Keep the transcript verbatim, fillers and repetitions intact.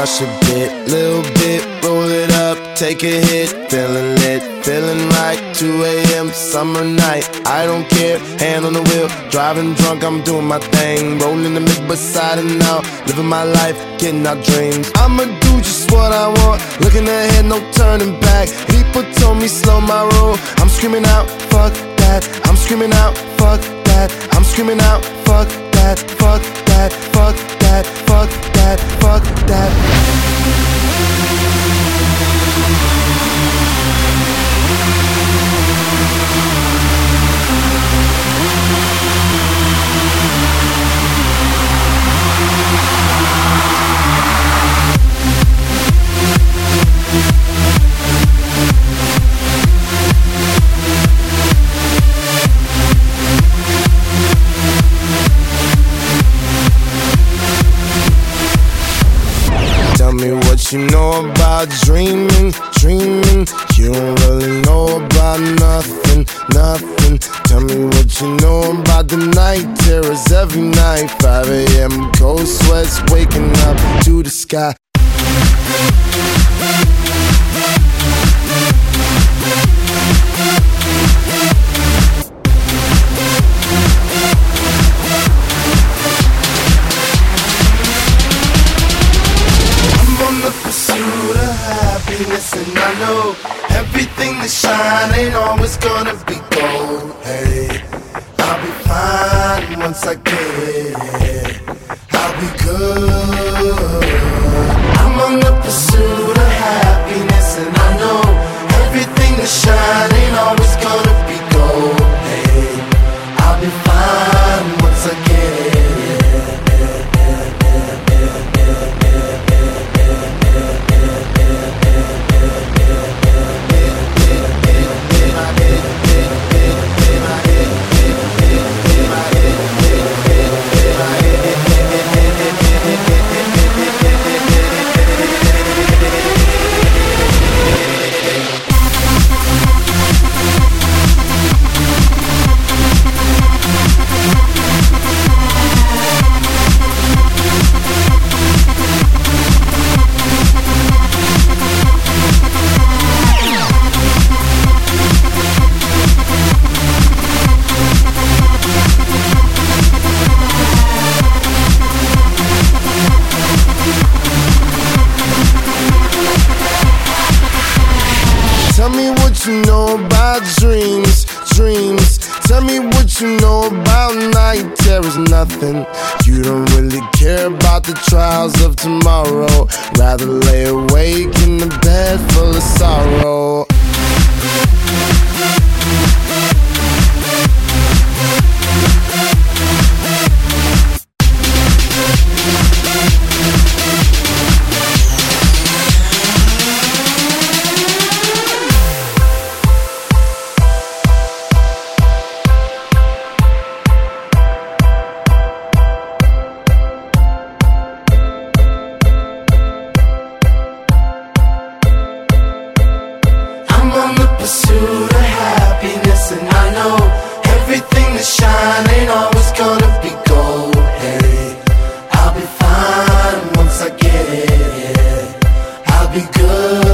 crush a bit, little bit, roll it up, take a hit, feeling lit, feeling right, two A M summer night, I don't care, hand on the wheel, driving drunk, I'm doing my thing, rolling the mid beside and now, living my life, getting our dreams. I'ma do just what I want, looking ahead, no turning back. People told me slow my roll, I'm screaming out, fuck that, I'm screaming out, fuck that, I'm screaming out, fuck that, fuck that, fuck that, fuck that, fuck that. Tell me what you know about dreaming, dreaming. You don't really know about nothing, nothing. Tell me what you know about the night terrors every night. five A M cold sweats waking up to the sky. Pursuit of happiness, and I know everything that shine ain't always gonna be gold. Hey, I'll be fine once I get it. I'll be good. I'm on the pursuit of happiness, and I know everything that shine ain't always gonna be gold. Hey, I'll be fine once I get it. Tell me what you know about dreams, dreams. Tell me what you know about night terrors, nothing. You don't really care about the trials of tomorrow. Rather lay awake in the bed full of sorrow. Pursuit of happiness, and I know everything that shine ain't always gonna be gold. Hey, I'll be fine once I get it. I'll be good.